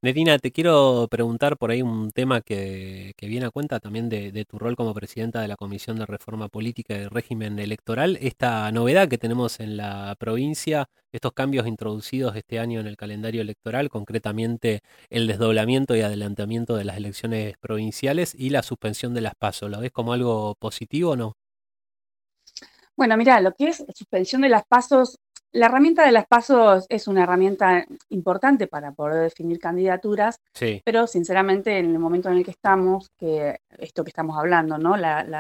Nerina, te quiero preguntar por ahí un tema que viene a cuenta también de tu rol como presidenta de la Comisión de Reforma Política y Régimen Electoral. Esta novedad que tenemos en la provincia, estos cambios introducidos este año en el calendario electoral, concretamente el desdoblamiento y adelantamiento de las elecciones provinciales y la suspensión de las PASO. ¿Lo ves como algo positivo o no? Bueno, mira, lo que es suspensión de las pasos, la herramienta de las pasos es una herramienta importante para poder definir candidaturas, Sí, pero sinceramente en el momento en el que estamos, que esto que estamos hablando, ¿no?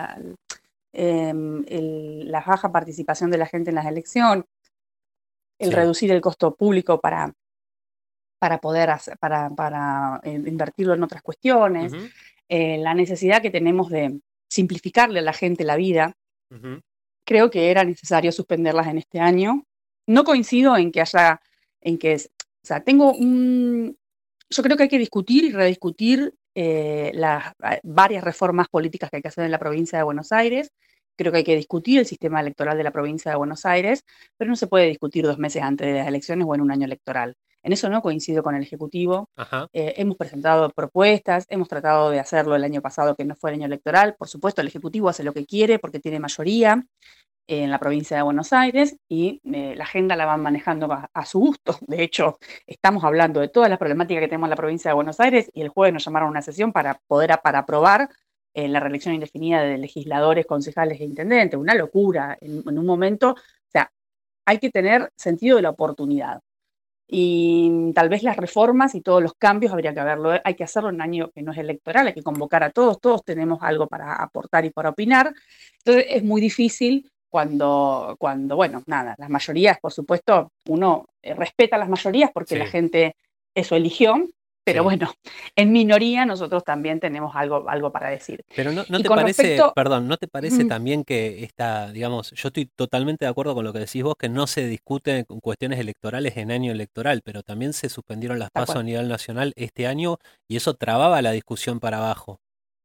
La baja participación de la gente en las elecciones, el sí. reducir el costo público para poder hacer, invertirlo en otras cuestiones, Ujú, la necesidad que tenemos de simplificarle a la gente la vida. ujú. Creo que era necesario suspenderlas en este año. No coincido en que haya, o sea, yo creo que hay que discutir y rediscutir las varias reformas políticas que hay que hacer en la provincia de Buenos Aires. Creo que hay que discutir el sistema electoral de la provincia de Buenos Aires, pero no se puede discutir 2 meses antes de las elecciones o en un año electoral. En eso no coincido con el Ejecutivo. Ajá. Hemos presentado propuestas, hemos tratado de hacerlo el año pasado que no fue el año electoral. Por supuesto, el Ejecutivo hace lo que quiere porque tiene mayoría en la provincia de Buenos Aires y la agenda la van manejando a su gusto. De hecho, estamos hablando de todas las problemáticas que tenemos en la provincia de Buenos Aires y el jueves nos llamaron a una sesión para aprobar la reelección indefinida de legisladores, concejales e intendentes. Una locura en un momento. O sea, hay que tener sentido de la oportunidad. Y tal vez las reformas y todos los cambios habría que verlo, hay que hacerlo en un año que no es electoral, hay que convocar a todos, todos tenemos algo para aportar y para opinar. Entonces es muy difícil bueno, nada, las mayorías, por supuesto, uno respeta las mayorías porque la Sí. gente eso eligió, pero Sí. bueno, en minoría nosotros también tenemos algo para decir. Pero no Y te con parece, respecto, perdón, ¿no te parece también que esta, digamos, yo estoy totalmente de acuerdo con lo que decís vos, que no se discute con cuestiones electorales en año electoral, pero también se suspendieron las tal PASO cual. a nivel nacional este año y eso trababa la discusión para abajo?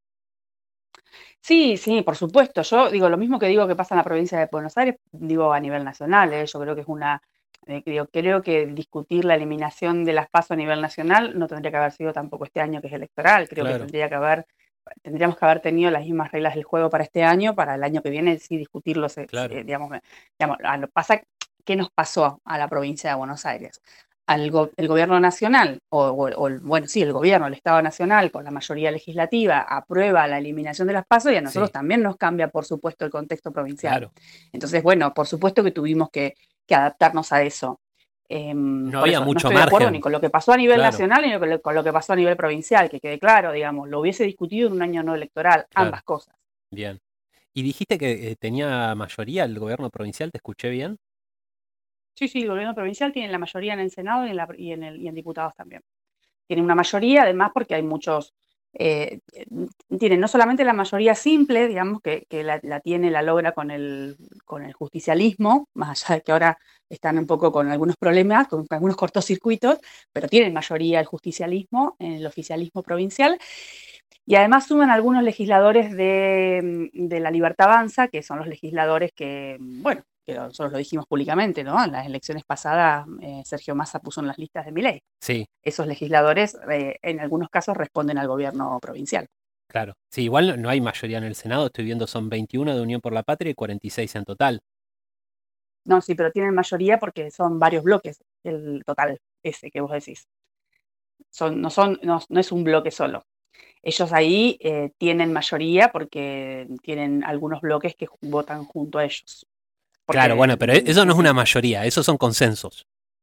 Sí, sí, por supuesto. Yo digo lo mismo que digo que pasa en la provincia de Buenos Aires, digo a nivel nacional. Yo creo que creo que discutir la eliminación de las PASO a nivel nacional no tendría que haber sido tampoco este año que es electoral. Creo que Claro, tendríamos que haber tenido las mismas reglas del juego para este año, para el año que viene sí discutirlo, claro. pasa, ¿qué nos pasó a la provincia de Buenos Aires? El gobierno nacional, bueno, sí, el gobierno, el Estado Nacional, con la mayoría legislativa, aprueba la eliminación de las PASO y a nosotros Sí, también nos cambia, por supuesto, el contexto provincial. claro. Entonces, bueno, por supuesto que tuvimos que adaptarnos a eso. No Por había eso, no mucho estoy de acuerdo ni margen, con lo que pasó a nivel claro, nacional ni con lo que pasó a nivel provincial, que quede claro, digamos, lo hubiese discutido en un año no electoral, claro, ambas cosas. bien. ¿Y dijiste que tenía mayoría el gobierno provincial? ¿Te escuché bien? Sí, sí, el gobierno provincial tiene la mayoría en el Senado y en diputados también. Tiene una mayoría, además, porque hay muchos, eh, tienen no solamente la mayoría simple, digamos, que la logra con el justicialismo, más allá de que ahora están un poco con algunos problemas, con algunos cortocircuitos, pero tienen mayoría el justicialismo en el oficialismo provincial. Y además suman algunos legisladores de la Libertad Avanza, que son los legisladores que, bueno, que nosotros lo dijimos públicamente, ¿no? En las elecciones pasadas, Sergio Massa puso en las listas de Milei. Sí, Esos legisladores, en algunos casos, responden al gobierno provincial. claro. Sí, igual no hay mayoría en el Senado, estoy viendo son 21 de Unión por la Patria y 46 en total. No, sí, pero tienen mayoría porque son varios bloques, el total, ese que vos decís. No es un bloque solo. Ellos ahí tienen mayoría porque tienen algunos bloques que votan junto a ellos. Claro, Porque, bueno, pero eso no sí, es una sí. mayoría, esos son consensos.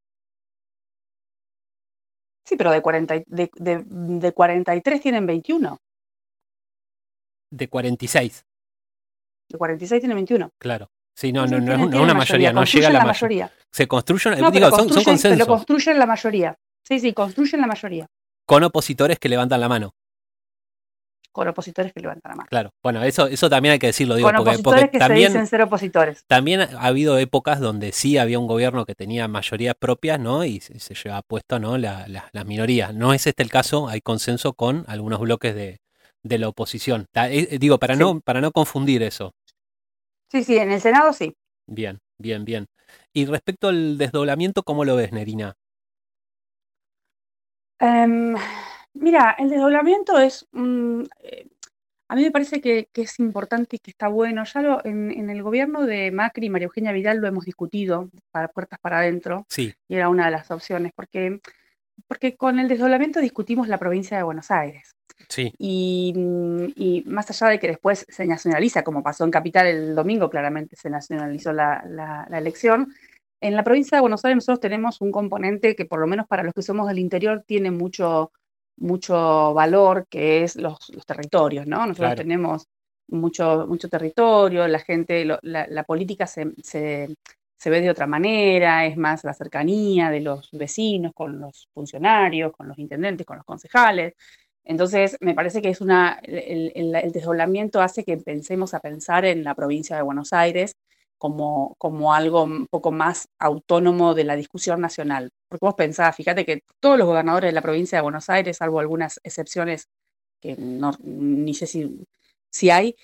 Sí, pero de 43 tienen 21. De 46, De 46 tienen 21. claro. Sí, no, Sí, sí, no es tienen una mayoría, mayoría, no llega a construyen la la mayoría. mayoría. Se construyen, No, digo, son pero consensos, construyen la mayoría. Sí, sí, construyen la mayoría. con opositores que levantan la mano. Con opositores que levantan la mano. Claro, bueno, eso también hay que decirlo, digo, Con porque opositores que se también, dicen ser opositores. también ha habido épocas donde sí había un gobierno que tenía mayorías propias, ¿no? Y se llevaba puesto, ¿no? Las minorías. No es este el caso, hay consenso con algunos bloques de la oposición. Digo, Sí. para no confundir eso. Sí, sí, en el Senado sí. Bien, bien, bien. Y respecto al desdoblamiento, ¿cómo lo ves, Nerina? Em, Mira, el desdoblamiento es, a mí me parece que es importante y que está bueno. En el gobierno de Macri y María Eugenia Vidal lo hemos discutido para puertas para adentro Sí, y era una de las opciones, porque con el desdoblamiento discutimos la provincia de Buenos Aires. sí. Y más allá de que después se nacionaliza, como pasó en Capital el domingo, claramente se nacionalizó la elección, en la provincia de Buenos Aires nosotros tenemos un componente que por lo menos para los que somos del interior tiene mucho valor, que es los territorios, ¿no? Nosotros Claro. tenemos mucho territorio, la gente, la política se ve de otra manera, es más la cercanía de los vecinos con los funcionarios, con los intendentes, con los concejales. Entonces, me parece que el desdoblamiento hace que empecemos a pensar en la provincia de Buenos Aires como algo un poco más autónomo de la discusión nacional. Porque vos pensás, fíjate que todos los gobernadores de la provincia de Buenos Aires, salvo algunas excepciones que no, ni sé si hay,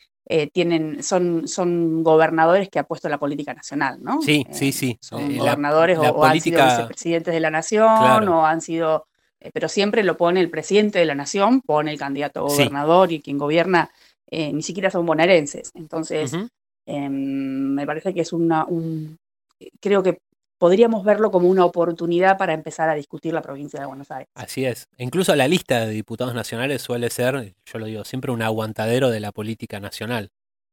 son gobernadores que ha puesto la política nacional, ¿no? Sí, sí, sí. Son gobernadores La o han sido política, vicepresidentes de la nación claro. o han sido, pero siempre lo pone el presidente de la nación, pone el candidato a Sí. gobernador y quien gobierna ni siquiera son bonaerenses. Entonces, Ujú. me parece que creo que podríamos verlo como una oportunidad para empezar a discutir la provincia de Buenos Aires. Así es. E incluso la lista de diputados nacionales suele ser, yo lo digo, siempre un aguantadero de la política nacional.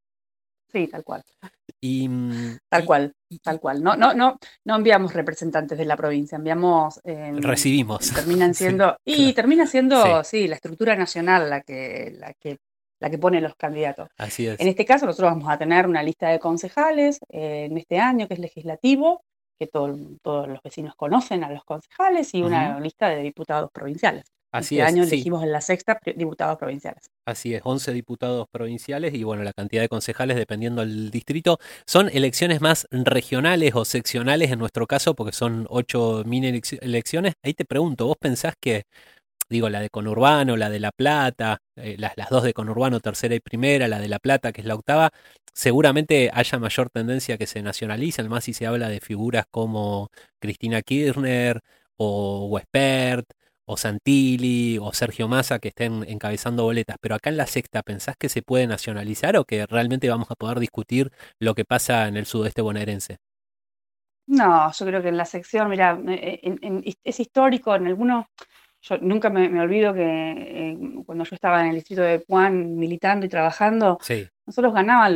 Sí, tal cual, Y, tal y, cual, y tal cual. No enviamos representantes de la provincia, enviamos, recibimos. terminan Sí, siendo, y claro. termina Sí, siendo, sí, la estructura nacional la que pone los candidatos. así En es. este caso, nosotros vamos a tener una lista de concejales en este año, que es legislativo, que todos los vecinos conocen a los concejales, y Ujú. una lista de diputados provinciales. Así Este es, año sí. elegimos en la sexta diputados provinciales. Así es, 11 diputados provinciales y bueno, la cantidad de concejales dependiendo del distrito. Son elecciones más regionales o seccionales en nuestro caso porque son 8 mini elecciones. Ahí te pregunto, ¿vos pensás que, digo, la de conurbano, la de La Plata, las dos de conurbano, tercera y primera, la de La Plata, que es la octava, seguramente haya mayor tendencia a que se nacionalicen, más si se habla de figuras como Cristina Kirchner o Wespert o Santilli o Sergio Massa que estén encabezando boletas, pero acá en la sexta, ¿pensás que se puede nacionalizar o que realmente vamos a poder discutir lo que pasa en el sudeste bonaerense? No, yo creo que en la sección, mira, es histórico, en algunos, yo nunca me olvido que cuando yo estaba en el distrito de Puan militando y trabajando, Sí, nosotros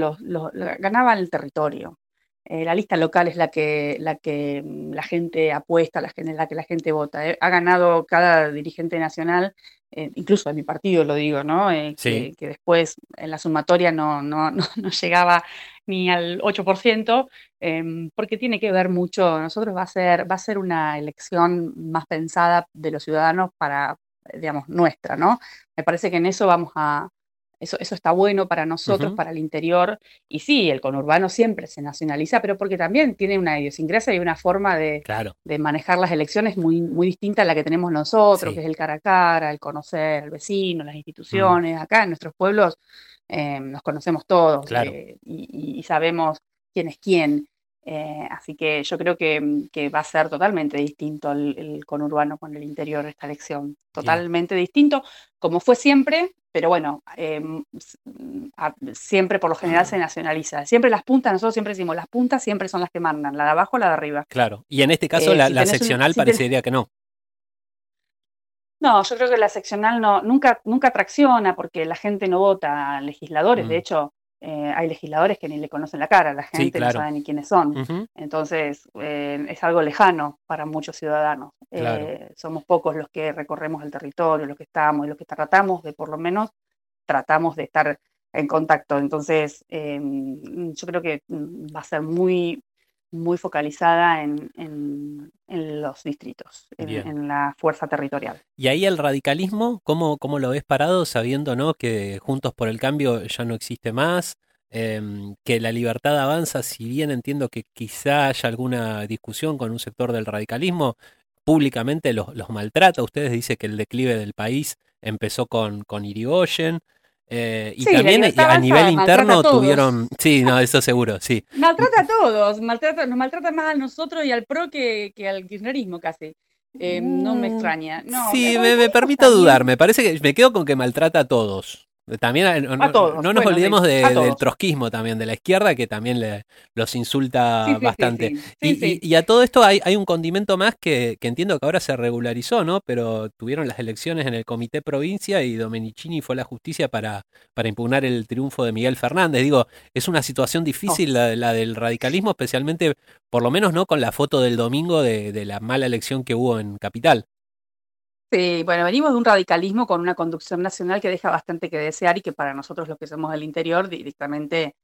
ganaba el territorio. La lista local es la que la gente apuesta, la que la gente vota. Ha ganado cada dirigente nacional, incluso de mi partido lo digo, ¿no? sí, Que después en la sumatoria no llegaba ni al 8%, porque tiene que ver mucho. Nosotros va a ser una elección más pensada de los ciudadanos para, digamos, nuestra, ¿no? Me parece que en eso eso está bueno para nosotros, ujú, para el interior. Y sí, el conurbano siempre se nacionaliza, pero porque también tiene una idiosincrasia y una forma claro, de manejar las elecciones muy distinta a la que tenemos nosotros, que sí, es el cara a cara, el conocer al vecino, las mm, instituciones. Acá en nuestros pueblos nos conocemos todos claro, y sabemos quién es quién. Así que yo creo que va a ser totalmente distinto el conurbano con el interior de esta elección. bien. Totalmente distinto, como fue siempre, pero bueno, siempre por lo general se nacionaliza. Siempre las puntas, nosotros siempre decimos, las puntas siempre son las que mandan, la de abajo o la de arriba. Claro, y en este caso Si la tenés seccional si tenés, parecería que no. no, yo creo que la seccional nunca tracciona porque la gente no vota a legisladores. De Mm, hecho, hay legisladores que ni le conocen la cara, la sí, gente no claro. sabe ni quiénes son. Ujú, Entonces, es algo lejano para muchos ciudadanos. claro. Somos pocos los que recorremos el territorio, los que estamos y los que tratamos de, por lo menos, tratamos de estar en contacto. Entonces, yo creo que va a ser muy focalizada en los distritos, Bien. en la fuerza territorial. Y ahí el radicalismo, ¿cómo lo ves parado sabiendo, ¿no? Que Juntos por el Cambio ya no existe más, que la libertad avanza, si bien entiendo que quizá haya alguna discusión con un sector del radicalismo, públicamente los maltrata. Ustedes dicen que el declive del país empezó con Irigoyen, y Sí, la también libertad a nivel avanza maltrata a interno todos. tuvieron, sí, no, eso seguro, sí. Maltrata a todos, nos maltrata más a nosotros y al PRO que al kirchnerismo casi. No me extraña. No, el Sí, me radicalismo está permito dudar. bien Me parece que me quedo con que maltrata a todos. También a todos. no nos Bueno, olvidemos a del todos. trotskismo también, de la izquierda, que también los Sí, insulta sí, sí, bastante. sí. Sí, sí. Y a todo esto hay un condimento más que entiendo que ahora se regularizó, ¿no? Pero tuvieron las elecciones en el Comité Provincia y Domenichini fue a la justicia para impugnar el triunfo de Miguel Fernández. Digo, es una situación No. difícil la del radicalismo, especialmente, por lo menos, ¿no? Con la foto del domingo de la mala elección que hubo en Capital. Sí, bueno, venimos de un radicalismo con una conducción nacional que deja bastante que desear y que para nosotros los que somos del interior directamente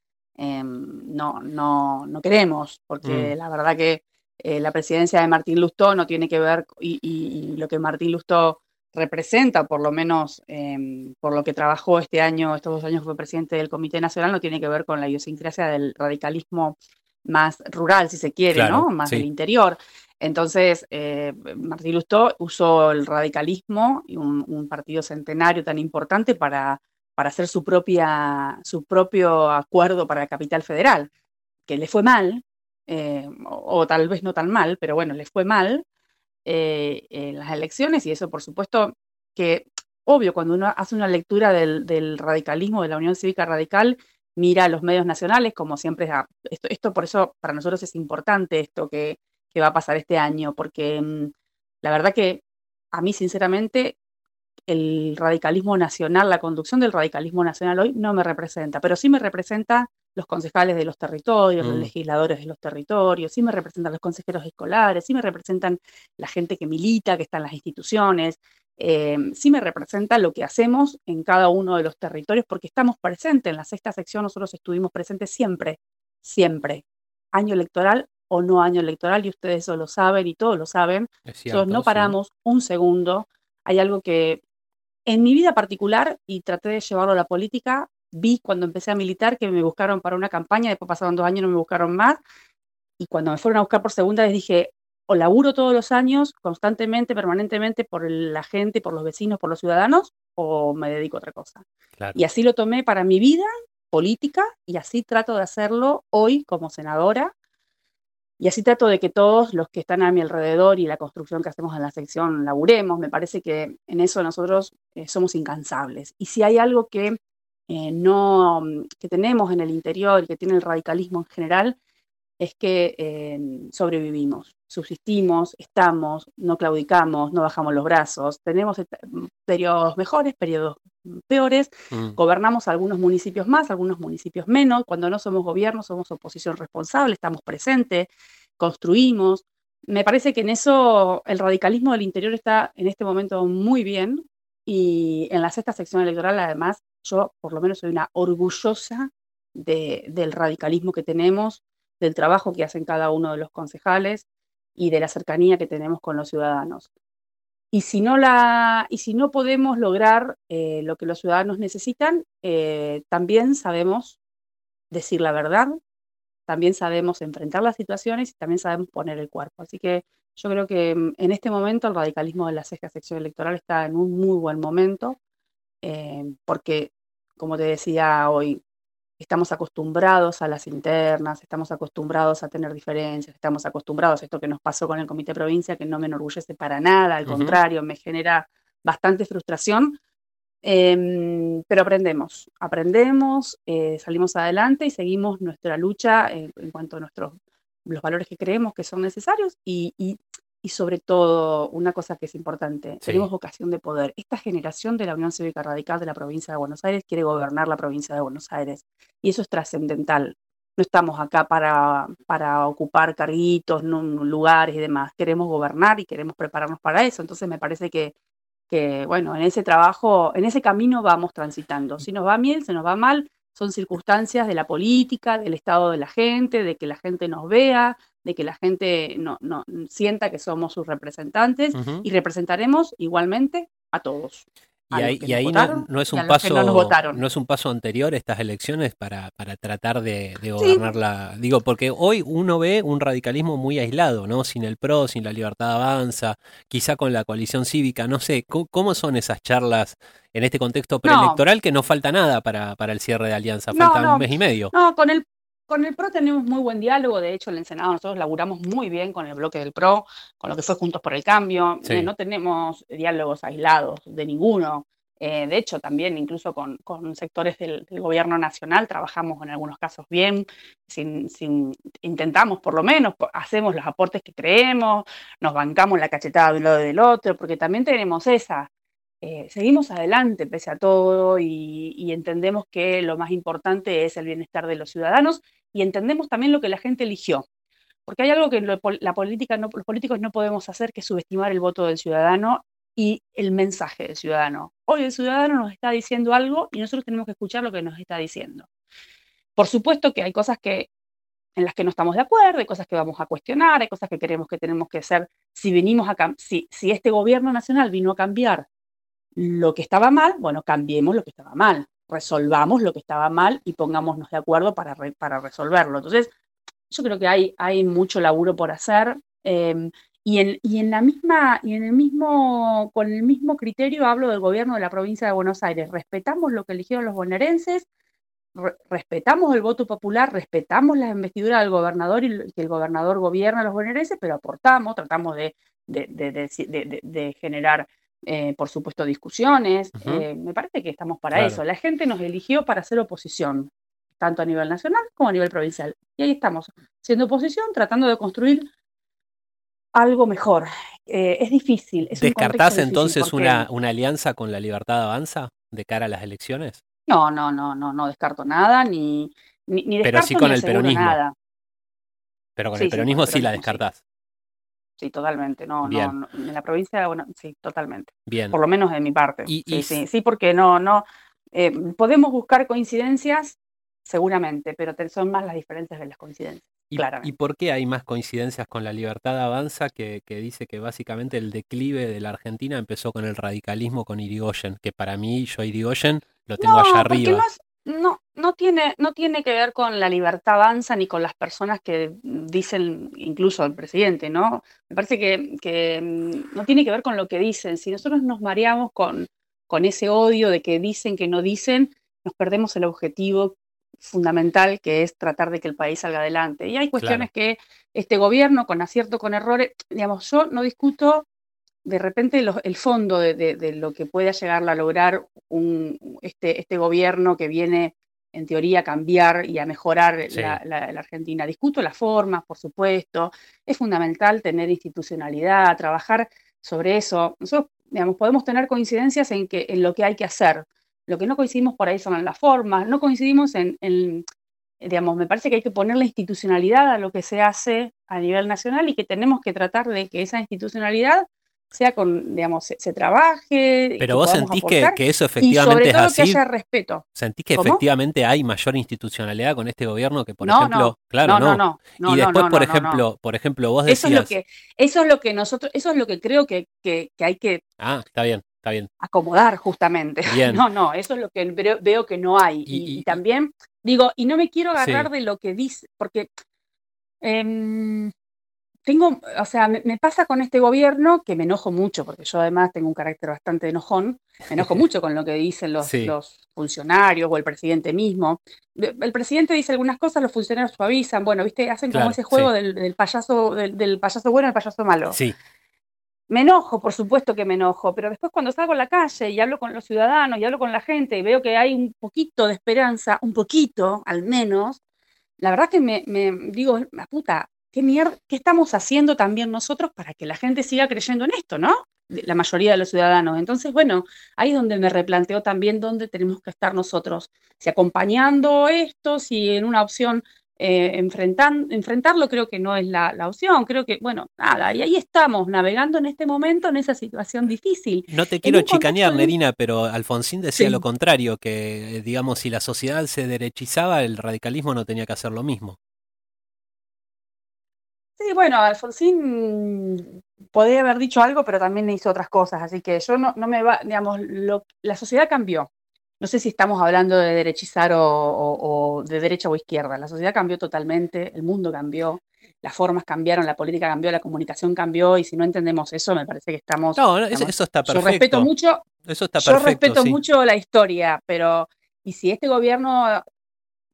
no queremos, Mm, porque la verdad que la presidencia de Martín Lustó no tiene que ver, y lo que Martín Lustó representa, por lo menos por lo que trabajó este año, estos 2 años que fue presidente del Comité Nacional, no tiene que ver con la idiosincrasia del radicalismo más rural, si se quiere, claro, ¿no? Más del sí. interior. Entonces, Martí Lustó usó el radicalismo y un partido centenario tan importante para hacer su propio acuerdo para la capital federal, que le fue mal, o tal vez no tan mal, pero bueno, le fue mal en las elecciones y eso por supuesto que, obvio, cuando uno hace una lectura del radicalismo, de la Unión Cívica Radical, mira a los medios nacionales como siempre, esto por eso para nosotros es importante esto que va a pasar este año, porque la verdad que a mí sinceramente el radicalismo nacional, la conducción del radicalismo nacional hoy no me representa, pero sí me representa los concejales de los territorios, los Mm. legisladores de los territorios, sí me representan los consejeros escolares, sí me representan la gente que milita, que está en las instituciones, sí me representa lo que hacemos en cada uno de los territorios, porque estamos presentes en la sexta sección, nosotros estuvimos presentes siempre, siempre, año electoral o no año electoral, y ustedes eso lo saben y todos lo saben, Es nosotros cierto, no sí. paramos un segundo. Hay algo que en mi vida particular, y traté de llevarlo a la política, vi cuando empecé a militar que me buscaron para una campaña, después pasaron 2 años y no me buscaron más, y cuando me fueron a buscar por segunda vez dije, o laburo todos los años, constantemente, permanentemente, por la gente, por los vecinos, por los ciudadanos, o me dedico a otra cosa. Claro. Y así lo tomé para mi vida política, y así trato de hacerlo hoy como senadora, y así trato de que todos los que están a mi alrededor y la construcción que hacemos en la sección laburemos. Me parece que en eso nosotros somos incansables. Y si hay algo no, que tenemos en el interior y que tiene el radicalismo en general, es que sobrevivimos, subsistimos, estamos, no claudicamos, no bajamos los brazos, tenemos periodos mejores, periodos peores, Mm. gobernamos algunos municipios más, algunos municipios menos, cuando no somos gobierno somos oposición responsable, estamos presentes, construimos. Me parece que en eso el radicalismo del interior está en este momento muy bien y en la sexta sección electoral además yo por lo menos soy una orgullosa del radicalismo que tenemos, del trabajo que hacen cada uno de los concejales y de la cercanía que tenemos con los ciudadanos. Y si no podemos lograr lo que los ciudadanos necesitan, también sabemos decir la verdad, también sabemos enfrentar las situaciones y también sabemos poner el cuerpo. Así que yo creo que en este momento el radicalismo de la sexta sección electoral está en un muy buen momento, porque, como te decía hoy, estamos acostumbrados a las internas, estamos acostumbrados a tener diferencias, estamos acostumbrados a esto que nos pasó con el Comité Provincia, que no me enorgullece para nada, al Ujú. contrario, me genera bastante frustración, pero aprendemos, salimos adelante y seguimos nuestra lucha en cuanto a los valores que creemos que son necesarios y sobre todo, una cosa que es importante, tenemos Sí. vocación de poder. Esta generación de la Unión Cívica Radical de la provincia de Buenos Aires quiere gobernar la provincia de Buenos Aires y eso es trascendental. No estamos acá para ocupar carguitos, lugares y demás. Queremos gobernar y queremos prepararnos para eso. Entonces me parece que, bueno, en ese trabajo, en ese camino vamos transitando. Si nos va bien, si nos va mal, son circunstancias de la política, del estado de la gente, de que la gente nos vea, de que la gente no sienta que somos sus representantes Ujú. y representaremos igualmente a todos, a los que Y nos ahí votaron no es y a un los que no nos paso, votaron. no es un paso anterior estas elecciones para tratar de Sí, gobernarla. Digo, porque hoy uno ve un radicalismo muy aislado, ¿no? Sin el PRO, sin la Libertad Avanza, quizá con la coalición cívica, no sé, ¿cómo son esas charlas en este contexto no, preelectoral que no falta nada para el cierre de alianza? no, Falta un no, mes y medio. no, Con el PRO tenemos muy buen diálogo, de hecho en el Senado nosotros laburamos muy bien con el bloque del PRO, con lo que fue Juntos por el Cambio, Sí. no tenemos diálogos aislados de ninguno. De hecho, también incluso con sectores del gobierno nacional trabajamos en algunos casos bien, intentamos por lo menos, hacemos los aportes que creemos, nos bancamos la cachetada de un lado y del otro, porque también tenemos esa. Seguimos adelante pese a todo y entendemos que lo más importante es el bienestar de los ciudadanos y entendemos también lo que la gente eligió. Porque hay algo que los políticos no podemos hacer, que es subestimar el voto del ciudadano y el mensaje del ciudadano. Hoy el ciudadano nos está diciendo algo y nosotros tenemos que escuchar lo que nos está diciendo. Por supuesto que hay cosas en las que no estamos de acuerdo, hay cosas que vamos a cuestionar, hay cosas que creemos que tenemos que hacer. Si este gobierno nacional vino a cambiar lo que estaba mal, bueno, cambiemos lo que estaba mal, resolvamos lo que estaba mal y pongámonos de acuerdo para resolverlo. Entonces, yo creo que hay mucho laburo por hacer, con el mismo criterio hablo del gobierno de la provincia de Buenos Aires. Respetamos lo que eligieron los bonaerenses, respetamos el voto popular, respetamos la investidura del gobernador y que el gobernador gobierna a los bonaerenses, pero tratamos de generar, por supuesto, discusiones. Me parece que estamos para eso. La gente nos eligió para hacer oposición, tanto a nivel nacional como a nivel provincial. Y ahí estamos, siendo oposición, tratando de construir algo mejor. Es difícil. ¿Descartás entonces una alianza con La Libertad Avanza de cara a las elecciones? No descarto nada, ni descarto. Pero sí con el peronismo. Nada. Pero con el peronismo sí la descartás. Sí, totalmente. No, en la provincia, bueno, sí, totalmente. Bien. Por lo menos de mi parte. Sí, porque no. Podemos buscar coincidencias, seguramente, pero son más las diferencias de las coincidencias. ¿Y por qué hay más coincidencias con La Libertad Avanza, que dice que básicamente el declive de la Argentina empezó con el radicalismo, con Irigoyen? Que para mí, yo Irigoyen lo tengo allá arriba. No tiene que ver con La Libertad Avanza ni con las personas que dicen, incluso el presidente, ¿no? Me parece que no tiene que ver con lo que dicen. Si nosotros nos mareamos con ese odio de que dicen, que no dicen, nos perdemos el objetivo fundamental, que es tratar de que el país salga adelante. Y hay cuestiones que este gobierno, con acierto, con errores, digamos, yo no discuto de repente el fondo de lo que pueda llegar a lograr este gobierno que viene en teoría a cambiar y a mejorar la Argentina. Discuto las formas, por supuesto. Es fundamental tener institucionalidad, trabajar sobre eso. Nosotros, digamos, podemos tener coincidencias en lo que hay que hacer. Lo que no coincidimos por ahí son en las formas, no coincidimos digamos, me parece que hay que poner la institucionalidad a lo que se hace a nivel nacional y que tenemos que tratar de que esa institucionalidad sea digamos, se trabaje. Pero vos sentís que eso efectivamente es así. Que haya respeto. ¿Sentís que efectivamente hay mayor institucionalidad con este gobierno que, por ejemplo, no? Y después, por ejemplo, vos decías. Eso es lo que creo que hay que. Está bien. Acomodar, justamente. Bien. Eso es lo que veo que no hay. Y también digo, y no me quiero agarrar de lo que dice, porque me pasa con este gobierno que me enojo mucho, porque yo además tengo un carácter bastante enojón, me enojo mucho con lo que dicen los funcionarios o el presidente mismo. El presidente dice algunas cosas, los funcionarios suavizan, bueno, viste, hacen como ese juego del payaso bueno al payaso malo. Sí. Me enojo, por supuesto que me enojo, pero después cuando salgo a la calle y hablo con los ciudadanos y hablo con la gente y veo que hay un poquito de esperanza, un poquito al menos, la verdad que me digo, la puta, ¿qué estamos haciendo también nosotros para que la gente siga creyendo en esto, ¿no? La mayoría de los ciudadanos. Entonces, bueno, ahí es donde me replanteo también dónde tenemos que estar nosotros, si acompañando esto, si en una opción enfrentarlo creo que no es la opción, creo que, bueno, nada, y ahí estamos navegando en este momento en esa situación difícil. No te quiero chicanear, Nerina, pero Alfonsín decía lo contrario, que, digamos, si la sociedad se derechizaba, el radicalismo no tenía que hacer lo mismo. Sí, bueno, Alfonsín podría haber dicho algo, pero también hizo otras cosas, así que yo no me va, digamos, la sociedad cambió. No sé si estamos hablando de derechizar o de derecha o izquierda. La sociedad cambió totalmente, el mundo cambió, las formas cambiaron, la política cambió, la comunicación cambió, y si no entendemos eso, me parece que estamos... No, eso está perfecto. Yo respeto mucho la historia, pero y si este gobierno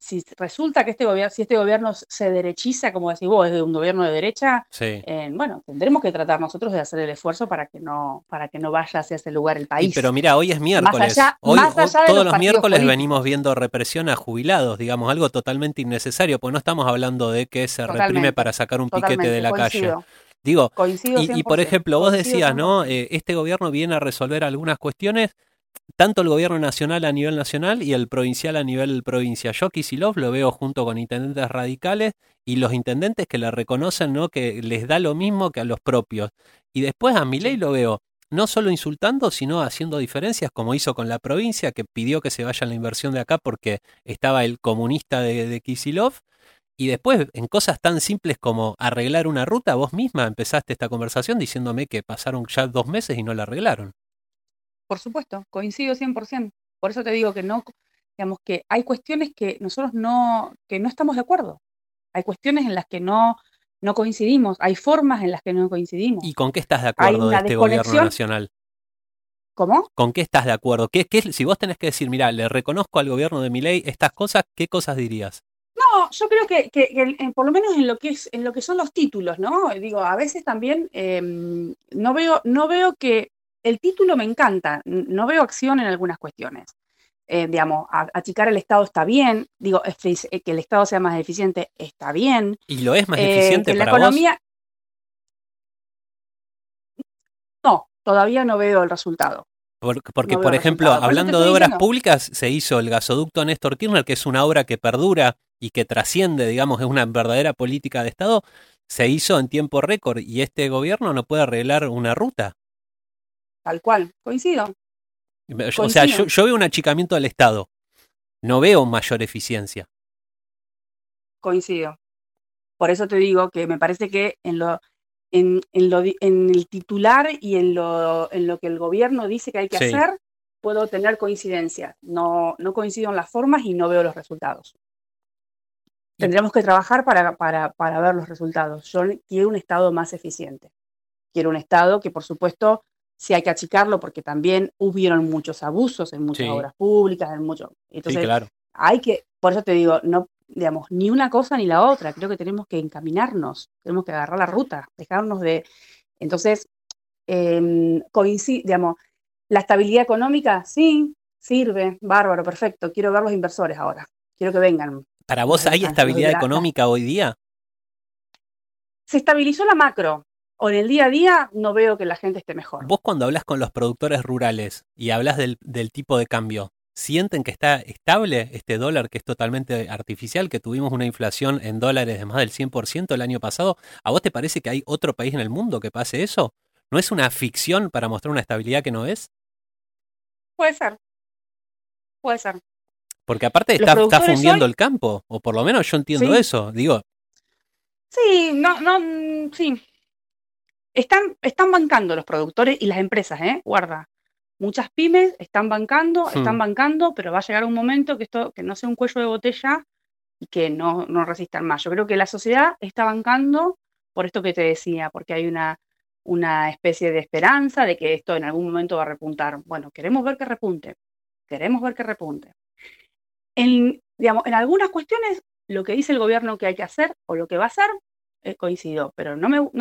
si resulta que si este gobierno se derechiza, como decís vos, es de un gobierno de derecha, Sí. bueno, tendremos que tratar nosotros de hacer el esfuerzo para que no vaya hacia ese lugar el Y país. pero mira, hoy es Más miércoles. allá, más allá de Todos los los partidos miércoles venimos políticos. viendo represión a jubilados, digamos, algo totalmente innecesario, pues no estamos hablando de que se reprime Totalmente, para sacar un piquete de totalmente, la calle. coincido. Digo, Coincido y por 100%, ejemplo, vos coincido decías, ¿no? 100%. Este gobierno viene a resolver algunas cuestiones, tanto el gobierno nacional a nivel nacional y el provincial a nivel provincia. Yo a Kicillof lo veo junto con intendentes radicales y los intendentes que le reconocen, ¿no? Que les da lo mismo que a los propios. Y después a Milei Sí, lo veo no solo insultando, sino haciendo diferencias, como hizo con la provincia, que pidió que se vaya la inversión de acá porque estaba el comunista de Kicillof. Y después, en cosas tan simples como arreglar una ruta, vos misma empezaste esta conversación diciéndome que pasaron ya 2 meses y no la arreglaron. por supuesto, coincido 100%. Por eso te digo que no, digamos que hay cuestiones que nosotros que no estamos de acuerdo. Hay cuestiones en las que no coincidimos, hay formas en las que no ¿Y coincidimos. con qué estás de Hay acuerdo de una este gobierno desconexión. nacional? ¿Cómo? ¿Con qué estás de acuerdo? Si vos tenés que decir, mira, le reconozco al gobierno de Milei estas cosas, ¿qué cosas dirías? No, yo creo por lo menos en lo que son los títulos, ¿no? Digo, a veces también no veo que el título me encanta, no veo acción en algunas cuestiones. Digamos, achicar el Estado está bien, digo, que el Estado sea más eficiente está bien, ¿Y lo es más eficiente que la para vos? economía, no, todavía no veo el resultado, Porque, no veo por el ejemplo, resultado. Por eso te hablando de estoy obras diciendo, públicas, se hizo el gasoducto Néstor Kirchner, que es una obra que perdura y que trasciende, digamos, es una verdadera política de Estado, se hizo en tiempo récord y este gobierno no puede arreglar una ruta. tal cual, coincido, O sea, coincido, yo veo un achicamiento del Estado, no veo mayor eficiencia. coincido. Por eso te digo que me parece que en el titular y en lo que el gobierno dice que hay que Sí. hacer, puedo tener coincidencias. No coincido en las formas y no veo los resultados. Y, Tendremos que trabajar para ver los resultados. Yo quiero un Estado más eficiente. Quiero un Estado que, por supuesto, sí hay que achicarlo porque también hubieron muchos abusos en muchas sí, obras públicas, en mucho. sí, Entonces, claro. por eso te digo, no, digamos, ni una cosa ni la otra. Creo que tenemos que encaminarnos, tenemos que agarrar la ruta, dejarnos de. Entonces, digamos, la estabilidad económica, sí, sirve, bárbaro, perfecto. Quiero ver los inversores ahora. Quiero que vengan ¿Para los vos de hay los estabilidad de económica hoy día? Se estabilizó la macro. O en el día a día no veo que la gente esté mejor. Vos cuando hablas con los productores rurales y hablas del tipo de cambio, ¿sienten que está estable este dólar que es totalmente artificial, que tuvimos una inflación en dólares de más del 100% el año pasado? ¿A vos te parece que hay otro país en el mundo que pase eso? ¿No es una ficción para mostrar una estabilidad que no es? Puede ser, puede ser. Porque aparte Los está productores fundiendo hoy, el campo, o por lo menos yo entiendo sí, eso. Digo, sí, sí. Están bancando los productores y las empresas, ¿eh? Guarda. Muchas pymes hmm, están bancando, pero va a llegar un momento que no sea un cuello de botella y que no resistan más. Yo creo que la sociedad está bancando por esto que te decía, porque hay una especie de esperanza de que esto en algún momento va a repuntar. Bueno, queremos ver que repunte, queremos ver que repunte. Digamos, en algunas cuestiones, lo que dice el gobierno que hay que hacer o lo que va a hacer, coincido, pero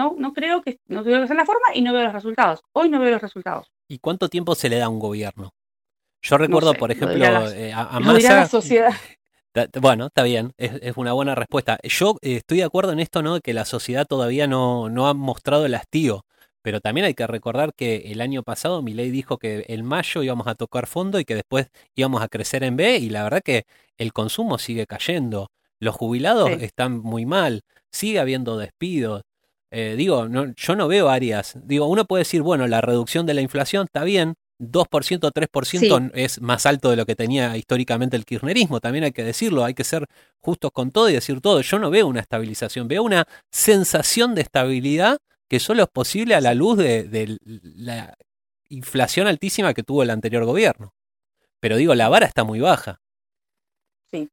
no creo que sea la forma y no veo los resultados. Hoy no veo los resultados. ¿y cuánto tiempo se le da a un gobierno? Yo No recuerdo, sé, por ejemplo, a lo dirá la Massa. sociedad. Bueno, está bien, es una buena respuesta. Yo estoy de acuerdo en esto, ¿no? De que la sociedad todavía no ha mostrado el hastío, pero también hay que recordar que el año pasado Milei dijo que en mayo íbamos a tocar fondo y que después íbamos a crecer en B, y la verdad que el consumo sigue cayendo. Los jubilados Sí, están muy mal, sigue habiendo despidos. Digo, yo no veo áreas. Digo, uno puede decir, bueno, la reducción de la inflación está bien, 2%, 3% sí, es más alto de lo que tenía históricamente el kirchnerismo, también hay que decirlo, hay que ser justos con todo y decir todo. Yo no veo una estabilización, veo una sensación de estabilidad que solo es posible a la sí, luz de la inflación altísima que tuvo el anterior gobierno. Pero digo, la sí, vara está muy baja. sí.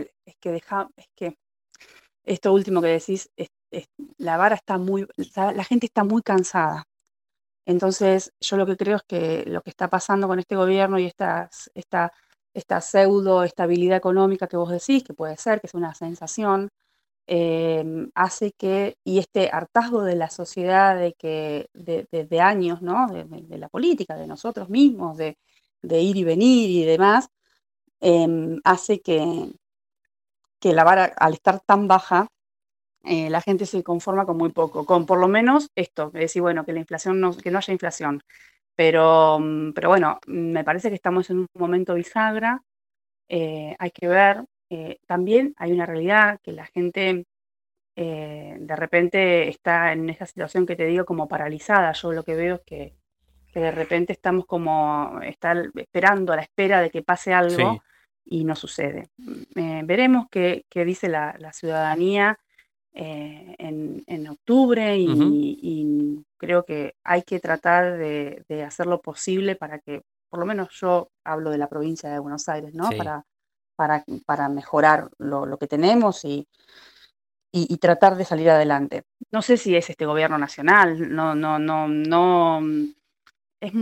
Es que esto último que decís, la vara está la gente está muy cansada. Entonces, yo lo que creo es que lo que está pasando con este gobierno y esta pseudo estabilidad económica que vos decís, que puede ser, que es una sensación, hace que, y este hartazgo de la sociedad de años, ¿no? De la política, de nosotros mismos, de ir y venir y demás, hace que la vara, al estar tan baja, la gente se conforma con muy poco, con por lo menos esto, es decir, bueno, que la inflación que no haya inflación. Pero bueno, me parece que estamos en un momento bisagra, hay que ver, también hay una realidad que la gente de repente está en esa situación que te digo como paralizada. Yo lo que veo es que de repente estamos como esperando a la espera de que pase algo Sí. y no sucede. Veremos qué dice la ciudadanía en octubre Ujú. y creo que hay que tratar de hacer lo posible para que, por lo menos yo hablo de la provincia de Buenos Aires, ¿no? Sí. Para mejorar lo que tenemos y tratar de salir adelante. No sé si es este gobierno nacional, no, es,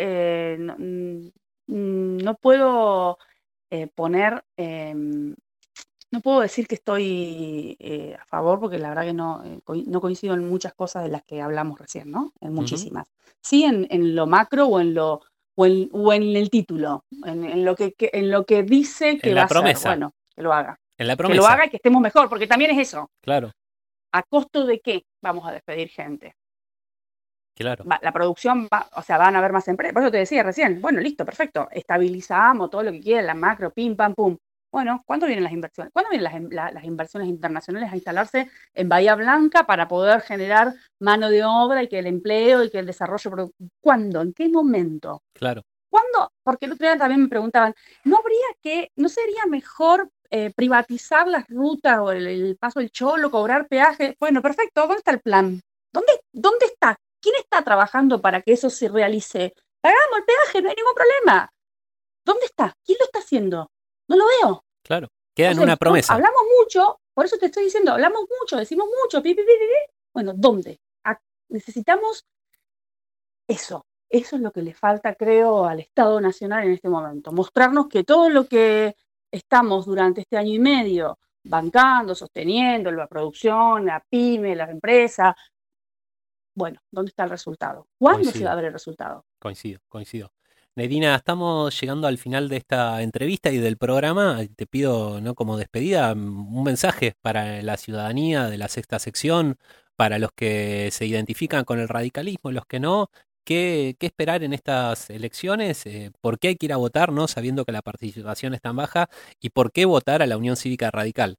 no puedo poner, no puedo decir que estoy a favor, porque la verdad que no, no coincido en muchas cosas de las que hablamos recién, ¿no? En Ujú. muchísimas. Sí, en lo macro o en el título, en lo que dice En que va la a hacer. promesa. Bueno, que lo haga. En la Que lo promesa. haga y que estemos mejor, porque también es eso. Claro, ¿A costo de qué vamos a despedir gente? claro. La producción va, o sea, van a haber más empresas. Por eso te decía recién, bueno, listo, perfecto, estabilizamos todo lo que quieran, la macro, pim, pam, pum. Bueno, ¿cuándo vienen las inversiones? ¿Cuándo vienen las inversiones internacionales a instalarse en Bahía Blanca para poder generar mano de obra y que el empleo y que el desarrollo? ¿Cuándo? ¿En qué momento? Claro. ¿Cuándo? Porque el otro día también me preguntaban, ¿no sería mejor privatizar las rutas o el paso del Cholo, cobrar peaje? Bueno, perfecto, ¿dónde está el plan? ¿Dónde está? ¿Quién está trabajando para que eso se realice? Pagamos el peaje, no hay ningún problema. ¿Dónde está? ¿Quién lo está haciendo? No lo veo. Claro. Queda en una Entonces, promesa. hablamos mucho, por eso te estoy diciendo, hablamos mucho, decimos mucho, pi, pi, pi, pi, pi. Bueno, ¿dónde? Necesitamos eso. Eso es lo que le falta, creo, al Estado Nacional en este momento. Mostrarnos que todo lo que estamos durante este año y medio bancando, sosteniendo, la producción, la pyme, las empresas, bueno, ¿dónde está el resultado? ¿Cuándo se va Coincido, a ver el resultado? coincido, coincido. Nedina, estamos llegando al final de esta entrevista y del programa. Te pido, ¿no? Como despedida, un mensaje para la ciudadanía de la sexta sección, para los que se identifican con el radicalismo, los que no. ¿Qué esperar en estas elecciones? ¿Por qué hay que ir a votar, no? Sabiendo que la participación es tan baja. ¿Y por qué votar a la Unión Cívica Radical?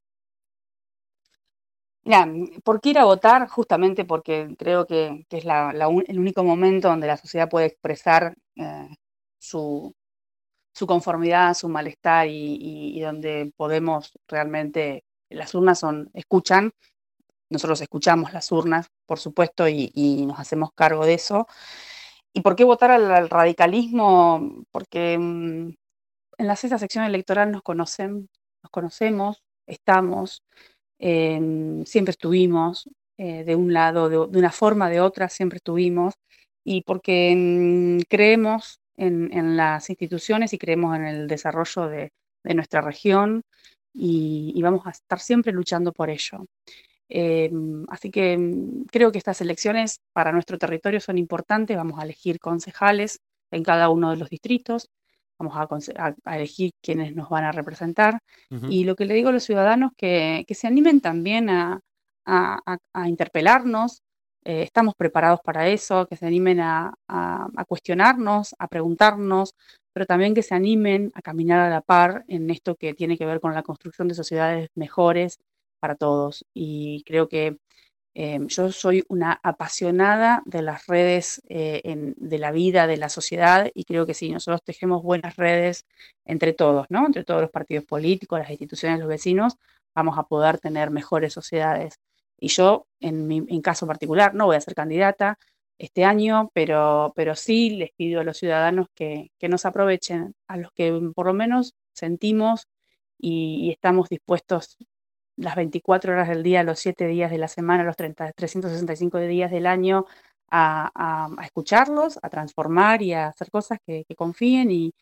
Mira, ¿por qué ir a votar? Justamente porque creo que es el único momento donde la sociedad puede expresar su, su conformidad, su malestar y donde podemos realmente, las urnas escuchan, nosotros escuchamos las urnas, por supuesto, y nos hacemos cargo de eso. ¿Y por qué votar al radicalismo? Porque en la sexta sección electoral nos conocemos, estamos, siempre estuvimos, de un lado, de una forma, de otra, siempre estuvimos, y porque creemos en las instituciones y creemos en el desarrollo de nuestra región y vamos a estar siempre luchando por ello. Así que creo que estas elecciones para nuestro territorio son importantes. Vamos a elegir concejales en cada uno de los distritos, vamos a elegir quienes nos van a representar. Ujú. Y lo que le digo a los ciudadanos que se animen también a interpelarnos. Estamos preparados para eso, que se animen a cuestionarnos, a preguntarnos, pero también que se animen a caminar a la par en esto que tiene que ver con la construcción de sociedades mejores para todos. Y creo que yo soy una apasionada de las redes, de la vida, de la sociedad, y creo que si nosotros tejemos buenas redes entre todos, ¿no? Entre todos los partidos políticos, las instituciones, los vecinos, vamos a poder tener mejores sociedades. Y yo, en caso particular, no voy a ser candidata este año, pero sí les pido a los ciudadanos que nos aprovechen, a los que por lo menos sentimos y estamos dispuestos las 24 horas del día, los 7 días de la semana, los 365 días del año, a escucharlos, a transformar y a hacer cosas que confíen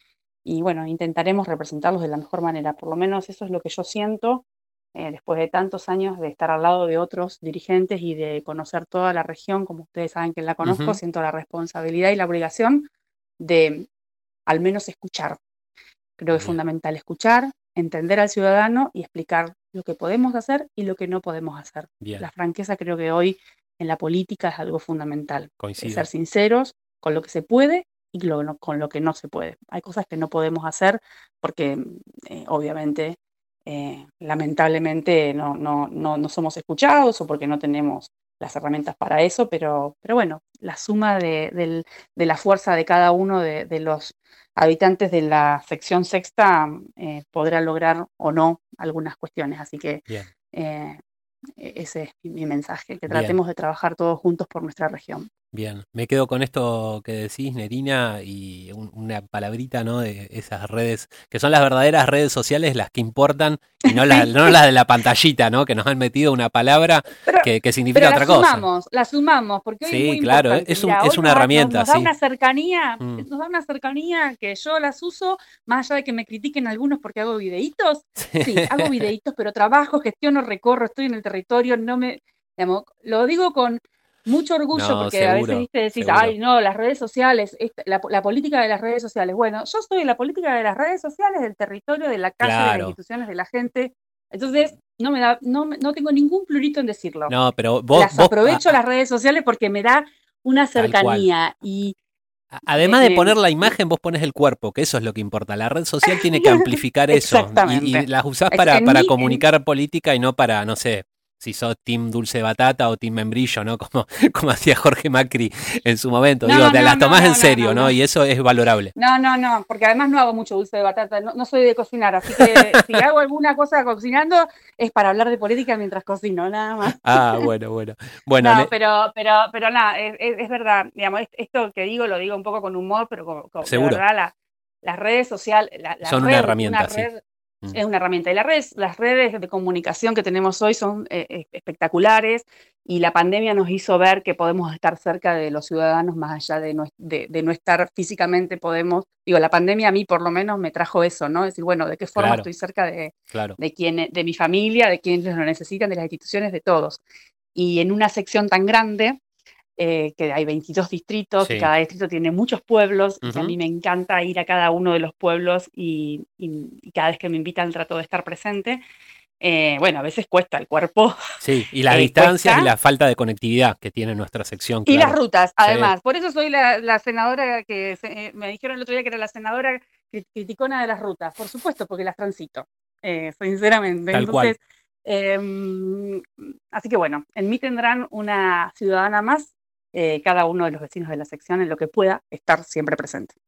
y bueno, intentaremos representarlos de la mejor manera. Por lo menos eso es lo que yo siento después de tantos años de estar al lado de otros dirigentes y de conocer toda la región, como ustedes saben que la conozco, Ujú. siento la responsabilidad y la obligación de al menos escuchar. Creo que es Bien, fundamental escuchar, entender al ciudadano y explicar lo que podemos hacer y lo que no podemos hacer. bien, La franqueza creo que hoy en la política es algo fundamental, ser coincido. sinceros con lo que se puede y con lo que no se puede. Hay cosas que no podemos hacer porque obviamente, lamentablemente no somos escuchados o porque no tenemos las herramientas para eso, pero bueno, la suma de la fuerza de cada uno de los habitantes de la sección sexta podrá lograr o no algunas cuestiones. Así que Bien, eh, ese es mi mensaje, que bien. tratemos de trabajar todos juntos por nuestra región. Bien, me quedo con esto que decís, Nerina, y una palabrita, ¿no? De esas redes, que son las verdaderas redes sociales, las que importan, y no no las de la pantallita, ¿no? Que nos han metido una palabra Pero, que pero significa otra cosa. la sumamos, porque hoy es Sí, muy claro, importante. Mira, es hoy una herramienta, nos da sí. una cercanía, Mm. que yo las uso, más allá de que me critiquen algunos porque hago videitos. Sí, hago videitos, pero trabajo, gestiono, recorro, estoy en el territorio, digamos, lo digo con mucho orgullo No, porque a veces, seguro, viste, decís, seguro. ay, no, las redes sociales, la política de las redes sociales. Bueno, yo estoy en la política de las redes sociales, del territorio, de la calle, de las Claro. instituciones, de la gente. Entonces, no tengo ningún plurito en decirlo. No, pero Las aprovecho las redes sociales porque me da una tal cual. cercanía y Además de poner la imagen, vos pones el cuerpo, que eso es lo que importa. La red social tiene que amplificar eso y exactamente. las usás En para mí, comunicar política y no para, no sé, si sos team dulce de batata o team membrillo, ¿no? Como hacía Jorge Macri en su momento. Digo, te las tomás en serio, ¿no? no. Y eso es valorable. No, porque además no hago mucho dulce de batata, no soy de cocinar, así que si hago alguna cosa cocinando es para hablar de política mientras cocino, nada más. Ah, bueno, bueno. Bueno, No, pero nada, es verdad, digamos, esto que digo lo digo un poco con humor, pero de seguro. verdad las redes sociales, la Son una red, una herramienta, sí. red Mm. es una herramienta. Y las redes de comunicación que tenemos hoy son espectaculares y la pandemia nos hizo ver que podemos estar cerca de los ciudadanos más allá de no estar físicamente, la pandemia a mí por lo menos me trajo eso, ¿no? Es decir, bueno, ¿de qué forma Claro, estoy cerca claro. de mi familia, de quienes lo necesitan, de las instituciones, de todos? Y en una sección tan grande, que hay 22 distritos y Sí. cada distrito tiene muchos pueblos y que a Ujú. mí me encanta ir a cada uno de los pueblos y cada vez que me invitan trato de estar presente. Bueno, a veces cuesta el cuerpo, Sí, y las distancias y cuesta. la falta de conectividad que tiene nuestra sección, Y las claro. rutas, Sí, además. Por eso soy la senadora me dijeron el otro día que era la senadora criticona de las rutas. Por supuesto, porque las transito, sinceramente. tal cual. Entonces, eh, así que bueno, en mí tendrán una ciudadana más, cada uno de los vecinos de la sección en lo que pueda estar siempre presente.